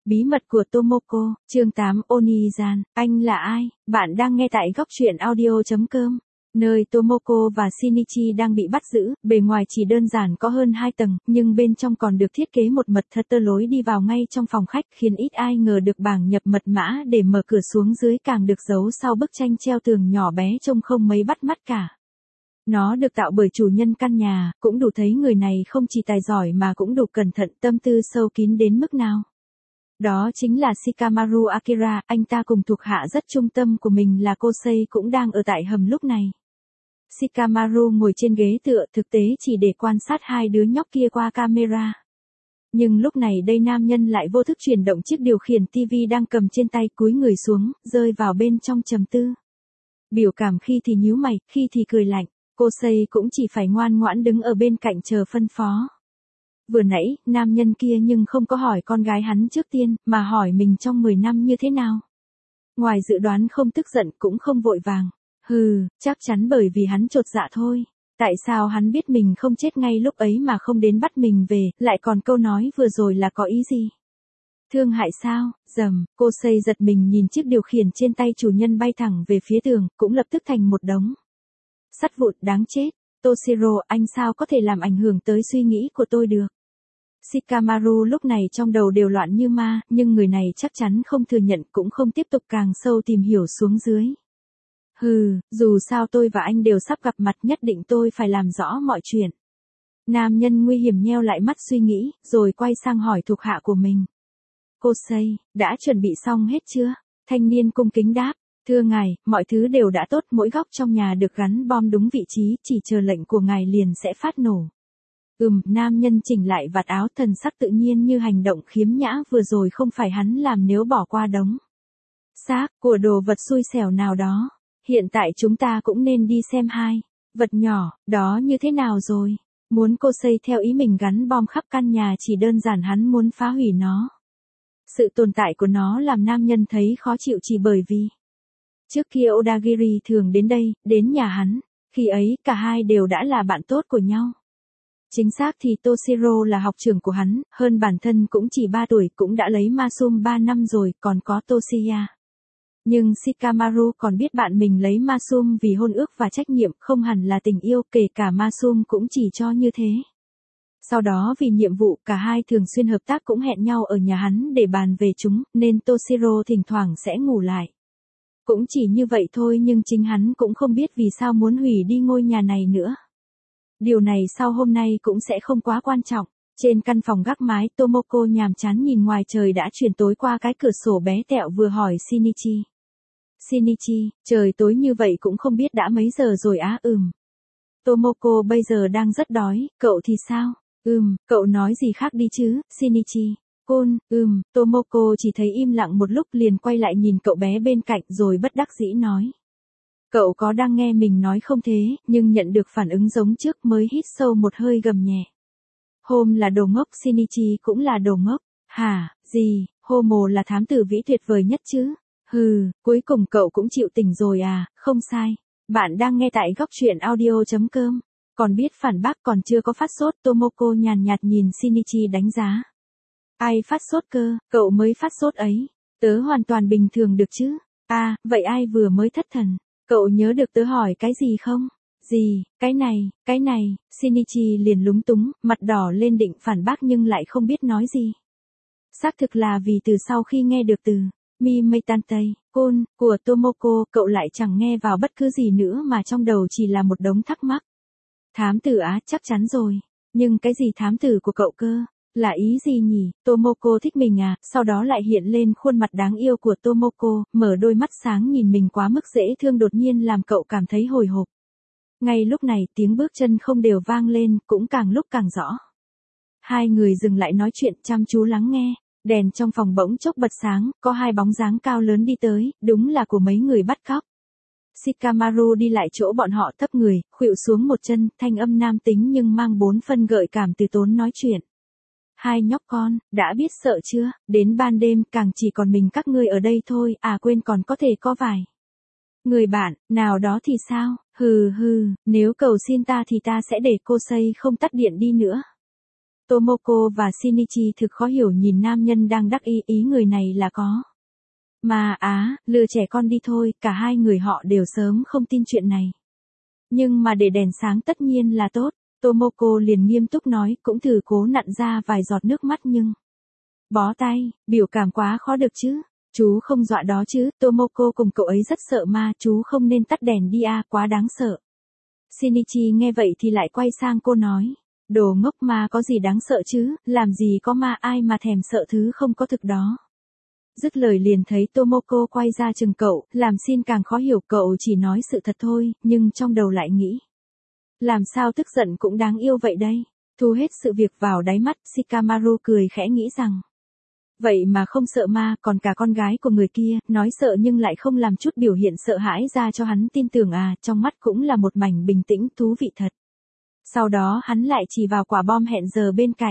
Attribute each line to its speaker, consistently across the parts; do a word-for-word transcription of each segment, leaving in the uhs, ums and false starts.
Speaker 1: Bí mật của Tomoko, chương tám Onizan, anh là ai? Bạn đang nghe tại góc truyện audio chấm com. Nơi Tomoko và Shinichi đang bị bắt giữ, bề ngoài chỉ đơn giản có hơn hai tầng, nhưng bên trong còn được thiết kế một mật thất tơ lối đi vào ngay trong phòng khách, khiến ít ai ngờ được bảng nhập mật mã để mở cửa xuống dưới càng được giấu sau bức tranh treo tường nhỏ bé trông không mấy bắt mắt cả. Nó được tạo bởi chủ nhân căn nhà, cũng đủ thấy người này không chỉ tài giỏi mà cũng đủ cẩn thận, tâm tư sâu kín đến mức nào. Đó chính là Shikamaru Akira, anh ta cùng thuộc hạ rất trung tâm của mình là Kosei cũng đang ở tại hầm lúc này. Shikamaru ngồi trên ghế tựa thực tế chỉ để quan sát hai đứa nhóc kia qua camera. Nhưng lúc này đây nam nhân lại vô thức chuyển động chiếc điều khiển tivi đang cầm trên tay, cúi người xuống, rơi vào bên trong trầm tư. Biểu cảm khi thì nhíu mày, khi thì cười lạnh, Kosei cũng chỉ phải ngoan ngoãn đứng ở bên cạnh chờ phân phó. Vừa nãy, nam nhân kia nhưng không có hỏi con gái hắn trước tiên, mà hỏi mình trong mười năm như thế nào. Ngoài dự đoán không tức giận cũng không vội vàng. Hừ, chắc chắn bởi vì hắn chột dạ thôi. Tại sao hắn biết mình không chết ngay lúc ấy mà không đến bắt mình về, lại còn câu nói vừa rồi là có ý gì? Thương hại sao? Rầm, Kosei giật mình nhìn chiếc điều khiển trên tay chủ nhân bay thẳng về phía tường, cũng lập tức thành một đống sắt vụn, đáng chết. Toshiro, anh sao có thể làm ảnh hưởng tới suy nghĩ của tôi được? Shikamaru lúc này trong đầu đều loạn như ma, nhưng người này chắc chắn không thừa nhận cũng không tiếp tục càng sâu tìm hiểu xuống dưới. Hừ, dù sao tôi và anh đều sắp gặp mặt, nhất định tôi phải làm rõ mọi chuyện. Nam nhân nguy hiểm nheo lại mắt suy nghĩ, rồi quay sang hỏi thuộc hạ của mình. Kosei, đã chuẩn bị xong hết chưa? Thanh niên cung kính đáp. Thưa ngài, mọi thứ đều đã tốt, mỗi góc trong nhà được gắn bom đúng vị trí, chỉ chờ lệnh của ngài liền sẽ phát nổ. Ừm, nam nhân chỉnh lại vạt áo, thần sắc tự nhiên như hành động khiếm nhã vừa rồi không phải hắn làm nếu bỏ qua đống xác của đồ vật xui xẻo nào đó. Hiện tại chúng ta cũng nên đi xem hai vật nhỏ đó như thế nào rồi. Muốn Kosei theo ý mình gắn bom khắp căn nhà chỉ đơn giản hắn muốn phá hủy nó. Sự tồn tại của nó làm nam nhân thấy khó chịu chỉ bởi vì trước kia Odagiri thường đến đây, đến nhà hắn, khi ấy cả hai đều đã là bạn tốt của nhau. Chính xác thì Toshiro là học trưởng của hắn, hơn bản thân cũng chỉ ba tuổi, cũng đã lấy Masum ba năm rồi, còn có Toshiya. Nhưng Shikamaru còn biết bạn mình lấy Masum vì hôn ước và trách nhiệm, không hẳn là tình yêu, kể cả Masum cũng chỉ cho như thế. Sau đó vì nhiệm vụ cả hai thường xuyên hợp tác cũng hẹn nhau ở nhà hắn để bàn về chúng, nên Toshiro thỉnh thoảng sẽ ngủ lại. Cũng chỉ như vậy thôi, nhưng chính hắn cũng không biết vì sao muốn hủy đi ngôi nhà này nữa. Điều này sau hôm nay cũng sẽ không quá quan trọng. Trên căn phòng gác mái, Tomoko nhàm chán nhìn ngoài trời đã chuyển tối qua cái cửa sổ bé tẹo, vừa hỏi Shinichi. Shinichi, trời tối như vậy cũng không biết đã mấy giờ rồi á? Ừm. Tomoko bây giờ đang rất đói, cậu thì sao? Ừm, cậu nói gì khác đi chứ, Shinichi. Côn, ừm, Tomoko chỉ thấy im lặng một lúc liền quay lại nhìn cậu bé bên cạnh rồi bất đắc dĩ nói. Cậu có đang nghe mình nói không thế, nhưng nhận được phản ứng giống trước mới hít sâu một hơi gầm nhẹ. Hôm là đồ ngốc, Shinichi cũng là đồ ngốc. Hả, gì, Homo là thám tử vĩ tuyệt vời nhất chứ. Hừ, cuối cùng cậu cũng chịu tỉnh rồi à, không sai. Bạn đang nghe tại góc truyện audio chấm com. Còn biết phản bác còn chưa có phát sốt, Tomoko nhàn nhạt nhìn Shinichi đánh giá. Ai phát sốt cơ, cậu mới phát sốt ấy. Tớ hoàn toàn bình thường được chứ. À, vậy ai vừa mới thất thần? Cậu nhớ được tớ hỏi cái gì không? Gì, cái này, cái này, Shinichi liền lúng túng, mặt đỏ lên định phản bác nhưng lại không biết nói gì. Xác thực là vì từ sau khi nghe được từ Mi Meitantei, Côn, của Tomoko, cậu lại chẳng nghe vào bất cứ gì nữa mà trong đầu chỉ là một đống thắc mắc. Thám tử á, chắc chắn rồi. Nhưng cái gì thám tử của cậu cơ? Là ý gì nhỉ? Tomoko thích mình à? Sau đó lại hiện lên khuôn mặt đáng yêu của Tomoko, mở đôi mắt sáng nhìn mình quá mức dễ thương đột nhiên làm cậu cảm thấy hồi hộp. Ngay lúc này tiếng bước chân không đều vang lên, cũng càng lúc càng rõ. Hai người dừng lại nói chuyện chăm chú lắng nghe, đèn trong phòng bỗng chốc bật sáng, có hai bóng dáng cao lớn đi tới, đúng là của mấy người bắt cóc. Shikamaru đi lại chỗ bọn họ thấp người, khuỵu xuống một chân, thanh âm nam tính nhưng mang bốn phân gợi cảm từ tốn nói chuyện. Hai nhóc con, đã biết sợ chưa, đến ban đêm càng chỉ còn mình các ngươi ở đây thôi, à quên còn có thể có vài người bạn, nào đó thì sao, hừ hừ, nếu cầu xin ta thì ta sẽ để Kosei không tắt điện đi nữa. Tomoko và Shinichi thực khó hiểu nhìn nam nhân đang đắc ý, ý người này là có. Mà á, lừa trẻ con đi thôi, cả hai người họ đều sớm không tin chuyện này. Nhưng mà để đèn sáng tất nhiên là tốt, Tomoko liền nghiêm túc nói, cũng thử cố nặn ra vài giọt nước mắt nhưng... Bó tay, biểu cảm quá khó được chứ. Chú không dọa đó chứ, Tomoko cùng cậu ấy rất sợ ma, chú không nên tắt đèn đi à, quá đáng sợ. Shinichi nghe vậy thì lại quay sang cô nói, đồ ngốc ma có gì đáng sợ chứ, làm gì có ma, ai mà thèm sợ thứ không có thực đó. Dứt lời liền thấy Tomoko quay ra chừng cậu, làm Shin càng khó hiểu, cậu chỉ nói sự thật thôi, nhưng trong đầu lại nghĩ. Làm sao tức giận cũng đáng yêu vậy đây. Thu hết sự việc vào đáy mắt, Shikamaru cười khẽ nghĩ rằng. Vậy mà không sợ ma, còn cả con gái của người kia, nói sợ nhưng lại không làm chút biểu hiện sợ hãi ra cho hắn tin tưởng à, trong mắt cũng là một mảnh bình tĩnh, thú vị thật. Sau đó hắn lại chỉ vào quả bom hẹn giờ bên cạnh.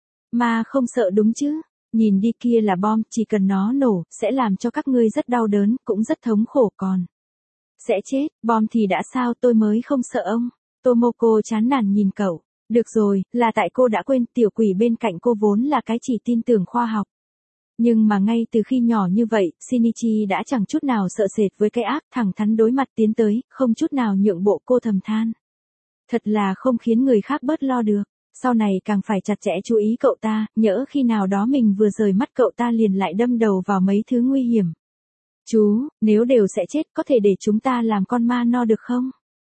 Speaker 1: Ma không sợ đúng chứ, nhìn đi kia là bom, chỉ cần nó nổ, sẽ làm cho các ngươi rất đau đớn, cũng rất thống khổ còn. Sẽ chết, bom thì đã sao, tôi mới không sợ ông. Tomoko chán nản nhìn cậu. Được rồi, là tại cô đã quên, tiểu quỷ bên cạnh cô vốn là cái chỉ tin tưởng khoa học. Nhưng mà ngay từ khi nhỏ như vậy, Shinichi đã chẳng chút nào sợ sệt với cái ác, thẳng thắn đối mặt tiến tới, không chút nào nhượng bộ, cô thầm than. Thật là không khiến người khác bớt lo được, sau này càng phải chặt chẽ chú ý cậu ta, nhỡ khi nào đó mình vừa rời mắt cậu ta liền lại đâm đầu vào mấy thứ nguy hiểm. Chú, nếu đều sẽ chết có thể để chúng ta làm con ma no được không?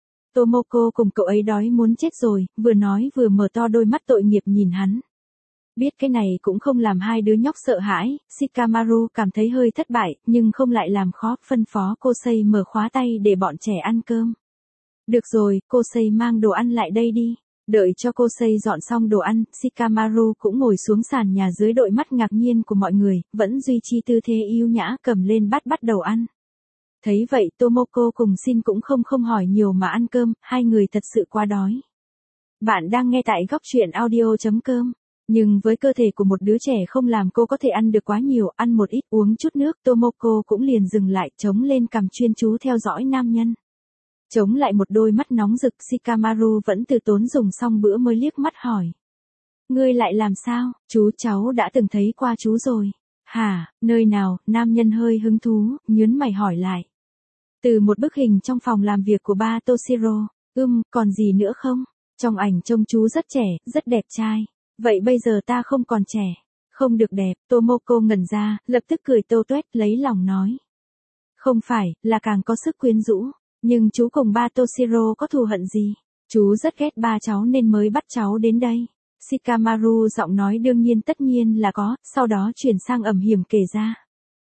Speaker 1: Tomoko cùng cậu ấy đói muốn chết rồi, vừa nói vừa mở to đôi mắt tội nghiệp nhìn hắn. Biết cái này cũng không làm hai đứa nhóc sợ hãi, Shikamaru cảm thấy hơi thất bại, nhưng không lại làm khó, phân phó Kosei mở khóa tay để bọn trẻ ăn cơm. Được rồi, Kosei mang đồ ăn lại đây đi. Đợi cho Kosei dọn xong đồ ăn, Shikamaru cũng ngồi xuống sàn nhà dưới đội mắt ngạc nhiên của mọi người, vẫn duy trì tư thế yêu nhã cầm lên bát bắt đầu ăn. Thấy vậy Tomoko cùng Shin cũng không không hỏi nhiều mà ăn cơm, hai người thật sự quá đói. Bạn đang nghe tại góc truyện audio chấm com. Nhưng với cơ thể của một đứa trẻ không làm cô có thể ăn được quá nhiều, ăn một ít uống chút nước, Tomoko cũng liền dừng lại, chống lên cằm chuyên chú theo dõi nam nhân. Chống lại một đôi mắt nóng rực, Shikamaru vẫn từ tốn dùng xong bữa mới liếc mắt hỏi. Ngươi lại làm sao, chú cháu đã từng thấy qua chú rồi. Hả, nơi nào, nam nhân hơi hứng thú, nhớn mày hỏi lại. Từ một bức hình trong phòng làm việc của ba Toshiro, ưm, còn gì nữa không? Trong ảnh trông chú rất trẻ, rất đẹp trai. Vậy bây giờ ta không còn trẻ, không được đẹp, Tomoko ngẩn ra, lập tức cười tâu tuét lấy lòng nói. Không phải, là càng có sức quyến rũ, nhưng chú cùng ba Toshiro có thù hận gì? Chú rất ghét ba cháu nên mới bắt cháu đến đây. Shikamaru giọng nói đương nhiên tất nhiên là có, sau đó chuyển sang ẩm hiểm kể ra.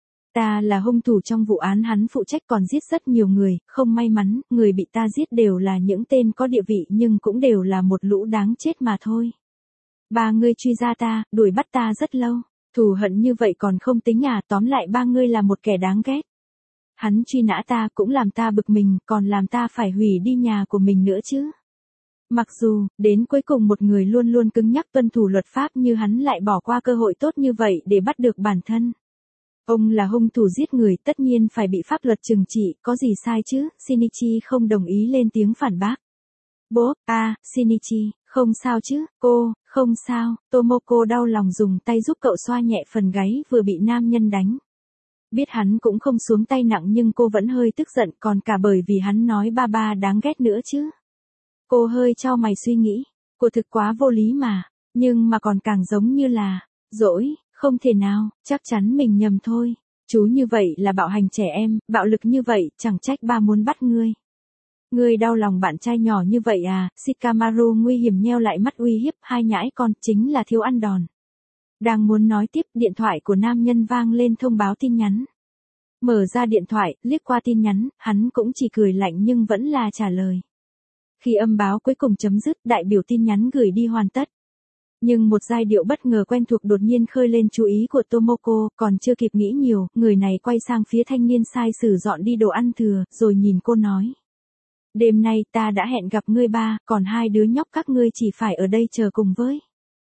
Speaker 1: Ta là hung thủ trong vụ án hắn phụ trách còn giết rất nhiều người, không may mắn, người bị ta giết đều là những tên có địa vị nhưng cũng đều là một lũ đáng chết mà thôi. Ba ngươi truy ra ta, đuổi bắt ta rất lâu, thù hận như vậy còn không tính à, tóm lại ba ngươi là một kẻ đáng ghét. Hắn truy nã ta cũng làm ta bực mình, còn làm ta phải hủy đi nhà của mình nữa chứ. Mặc dù, đến cuối cùng một người luôn luôn cứng nhắc tuân thủ luật pháp như hắn lại bỏ qua cơ hội tốt như vậy để bắt được bản thân. Ông là hung thủ giết người tất nhiên phải bị pháp luật trừng trị, có gì sai chứ, Shinichi không đồng ý lên tiếng phản bác. Bố, à, Shinichi, không sao chứ, cô, không sao, Tomoko đau lòng dùng tay giúp cậu xoa nhẹ phần gáy vừa bị nam nhân đánh. Biết hắn cũng không xuống tay nặng nhưng cô vẫn hơi tức giận còn cả bởi vì hắn nói ba ba đáng ghét nữa chứ. Cô hơi chau mày suy nghĩ, cô thực quá vô lý mà, nhưng mà còn càng giống như là, dỗi, không thể nào, chắc chắn mình nhầm thôi. Chú như vậy là bạo hành trẻ em, bạo lực như vậy, chẳng trách ba muốn bắt ngươi. Ngươi đau lòng bạn trai nhỏ như vậy à, Shikamaru nguy hiểm nheo lại mắt uy hiếp hai nhãi con, chính là thiếu ăn đòn. Đang muốn nói tiếp, điện thoại của nam nhân vang lên thông báo tin nhắn. Mở ra điện thoại, liếc qua tin nhắn, hắn cũng chỉ cười lạnh nhưng vẫn là trả lời. Khi âm báo cuối cùng chấm dứt, đại biểu tin nhắn gửi đi hoàn tất. Nhưng một giai điệu bất ngờ quen thuộc đột nhiên khơi lên chú ý của Tomoko, còn chưa kịp nghĩ nhiều, người này quay sang phía thanh niên sai sử dọn đi đồ ăn thừa, rồi nhìn cô nói. Đêm nay ta đã hẹn gặp ngươi ba, còn hai đứa nhóc các ngươi chỉ phải ở đây chờ cùng với.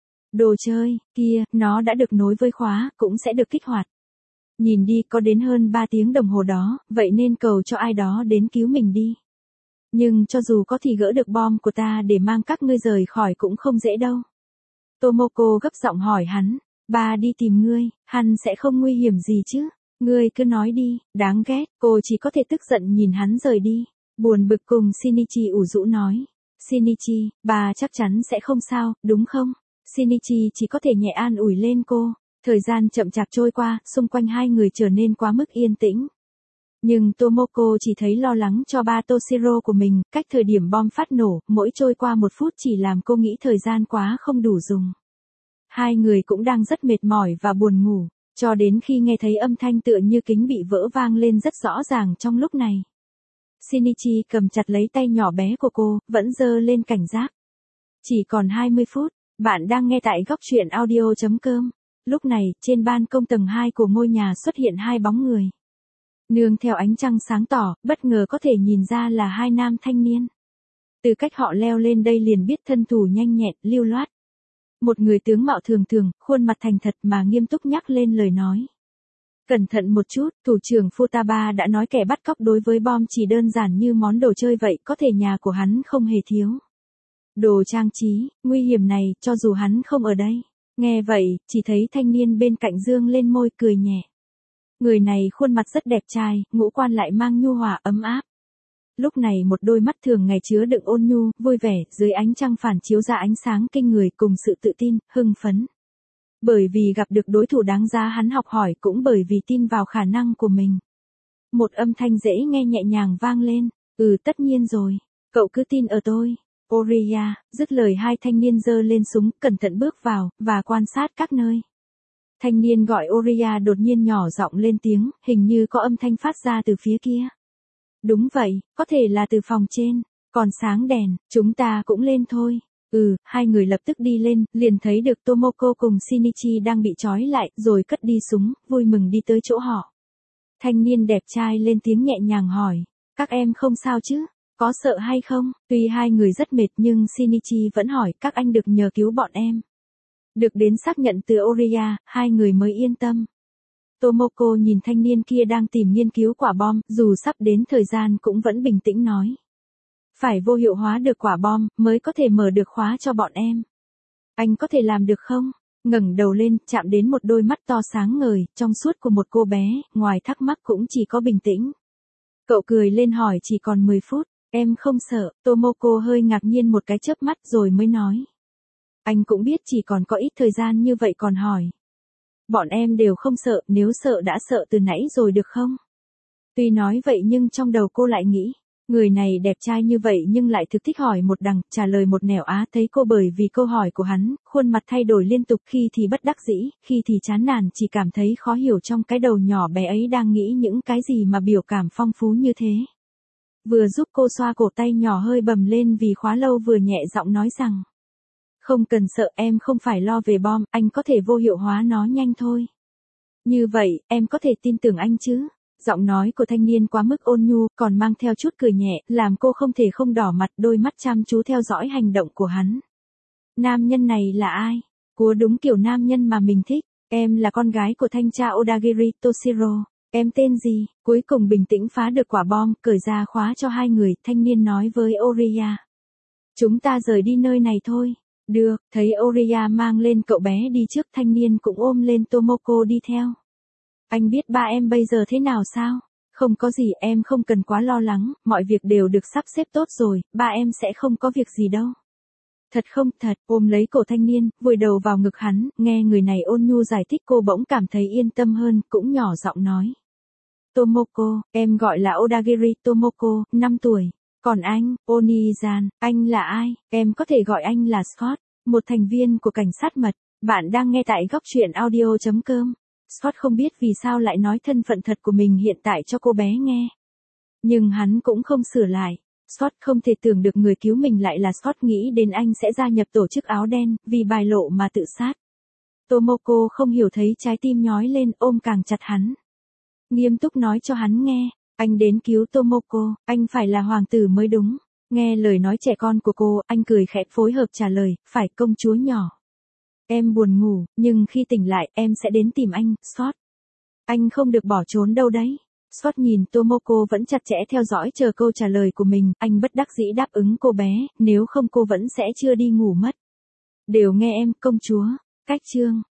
Speaker 1: Đồ chơi, kia, nó đã được nối với khóa, cũng sẽ được kích hoạt. Nhìn đi có đến hơn ba tiếng đồng hồ đó, vậy nên cầu cho ai đó đến cứu mình đi. Nhưng cho dù có thì gỡ được bom của ta để mang các ngươi rời khỏi cũng không dễ đâu. Tomoko gấp giọng hỏi hắn, ba đi tìm ngươi, hắn sẽ không nguy hiểm gì chứ? Ngươi cứ nói đi, đáng ghét, cô chỉ có thể tức giận nhìn hắn rời đi. Buồn bực cùng Shinichi ủ rũ nói. Shinichi, bà chắc chắn sẽ không sao, đúng không? Shinichi chỉ có thể nhẹ an ủi lên cô. Thời gian chậm chạp trôi qua, xung quanh hai người trở nên quá mức yên tĩnh. Nhưng Tomoko chỉ thấy lo lắng cho ba Toshiro của mình, cách thời điểm bom phát nổ, mỗi trôi qua một phút chỉ làm cô nghĩ thời gian quá không đủ dùng. Hai người cũng đang rất mệt mỏi và buồn ngủ, cho đến khi nghe thấy âm thanh tựa như kính bị vỡ vang lên rất rõ ràng trong lúc này. Shinichi cầm chặt lấy tay nhỏ bé của cô, vẫn giơ lên cảnh giác. Chỉ còn hai mươi phút, bạn đang nghe tại góc truyện audio chấm com. Lúc này, trên ban công tầng hai của ngôi nhà xuất hiện hai bóng người. Nương theo ánh trăng sáng tỏ, bất ngờ có thể nhìn ra là hai nam thanh niên. Từ cách họ leo lên đây liền biết thân thủ nhanh nhẹn, lưu loát. Một người tướng mạo thường thường, khuôn mặt thành thật mà nghiêm túc nhắc lên lời nói. Cẩn thận một chút, thủ trưởng Futaba đã nói kẻ bắt cóc đối với bom chỉ đơn giản như món đồ chơi vậy, có thể nhà của hắn không hề thiếu. Đồ trang trí, nguy hiểm này, cho dù hắn không ở đây. Nghe vậy, chỉ thấy thanh niên bên cạnh dương lên môi cười nhẹ. Người này khuôn mặt rất đẹp trai, ngũ quan lại mang nhu hòa ấm áp. Lúc này một đôi mắt thường ngày chứa đựng ôn nhu, vui vẻ, dưới ánh trăng phản chiếu ra ánh sáng kinh người cùng sự tự tin, hưng phấn. Bởi vì gặp được đối thủ đáng giá hắn học hỏi, cũng bởi vì tin vào khả năng của mình. Một âm thanh dễ nghe nhẹ nhàng vang lên, ừ tất nhiên rồi, cậu cứ tin ở tôi. Oriya, dứt lời hai thanh niên giơ lên súng, cẩn thận bước vào, và quan sát các nơi. Thanh niên gọi Oriya đột nhiên nhỏ giọng lên tiếng, hình như có âm thanh phát ra từ phía kia. Đúng vậy, có thể là từ phòng trên, còn sáng đèn, chúng ta cũng lên thôi. Ừ, hai người lập tức đi lên, liền thấy được Tomoko cùng Shinichi đang bị trói lại, rồi cất đi súng, vui mừng đi tới chỗ họ. Thanh niên đẹp trai lên tiếng nhẹ nhàng hỏi, các em không sao chứ? Có sợ hay không? Tuy hai người rất mệt nhưng Shinichi vẫn hỏi, các anh được nhờ cứu bọn em. Được đến xác nhận từ Oriya, hai người mới yên tâm. Tomoko nhìn thanh niên kia đang tìm nghiên cứu quả bom, dù sắp đến thời gian cũng vẫn bình tĩnh nói. Phải vô hiệu hóa được quả bom, mới có thể mở được khóa cho bọn em. Anh có thể làm được không? Ngẩng đầu lên, chạm đến một đôi mắt to sáng ngời, trong suốt của một cô bé, ngoài thắc mắc cũng chỉ có bình tĩnh. Cậu cười lên hỏi chỉ còn mười phút, em không sợ, Tomoko hơi ngạc nhiên một cái chớp mắt rồi mới nói. Anh cũng biết chỉ còn có ít thời gian như vậy còn hỏi. Bọn em đều không sợ, nếu sợ đã sợ từ nãy rồi được không? Tuy nói vậy nhưng trong đầu cô lại nghĩ, người này đẹp trai như vậy nhưng lại thực thích hỏi một đằng, trả lời một nẻo á. Thấy cô bởi vì câu hỏi của hắn, khuôn mặt thay đổi liên tục, khi thì bất đắc dĩ, khi thì chán nản, chỉ cảm thấy khó hiểu trong cái đầu nhỏ bé ấy đang nghĩ những cái gì mà biểu cảm phong phú như thế. Vừa giúp cô xoa cổ tay nhỏ hơi bầm lên vì khóa lâu, vừa nhẹ giọng nói rằng. Không cần sợ, em không phải lo về bom, anh có thể vô hiệu hóa nó nhanh thôi. Như vậy, em có thể tin tưởng anh chứ? Giọng nói của thanh niên quá mức ôn nhu, còn mang theo chút cười nhẹ, làm cô không thể không đỏ mặt, đôi mắt chăm chú theo dõi hành động của hắn. Nam nhân này là ai? Cúa đúng kiểu nam nhân mà mình thích. Em là con gái của thanh tra Odagiri, Toshiro. Em tên gì? Cuối cùng bình tĩnh phá được quả bom, cởi ra khóa cho hai người, thanh niên nói với Oriya. Chúng ta rời đi nơi này thôi. Được, thấy Oriya mang lên cậu bé đi trước, thanh niên cũng ôm lên Tomoko đi theo. Anh biết ba em bây giờ thế nào sao? Không có gì, em không cần quá lo lắng, mọi việc đều được sắp xếp tốt rồi, ba em sẽ không có việc gì đâu. Thật không? Thật, ôm lấy cổ thanh niên, vùi đầu vào ngực hắn, nghe người này ôn nhu giải thích cô bỗng cảm thấy yên tâm hơn, cũng nhỏ giọng nói. Tomoko, em gọi là Odagiri Tomoko, năm tuổi. Còn anh, Onizan, anh là ai? Em có thể gọi anh là Scott, một thành viên của cảnh sát mật. Bạn đang nghe tại góc truyện audio chấm com. Scott không biết vì sao lại nói thân phận thật của mình hiện tại cho cô bé nghe. Nhưng hắn cũng không sửa lại. Scott không thể tưởng được người cứu mình lại là Scott, nghĩ đến anh sẽ gia nhập tổ chức áo đen, vì bài lộ mà tự sát. Tomoko không hiểu, thấy trái tim nhói lên, ôm càng chặt hắn. Nghiêm túc nói cho hắn nghe. Anh đến cứu Tomoko, anh phải là hoàng tử mới đúng. Nghe lời nói trẻ con của cô, anh cười khẽ phối hợp trả lời, phải công chúa nhỏ. Em buồn ngủ, nhưng khi tỉnh lại, em sẽ đến tìm anh, Scott. Anh không được bỏ trốn đâu đấy. Scott nhìn Tomoko vẫn chặt chẽ theo dõi chờ câu trả lời của mình, anh bất đắc dĩ đáp ứng cô bé, nếu không cô vẫn sẽ chưa đi ngủ mất. Đều nghe em, công chúa. Cách chương.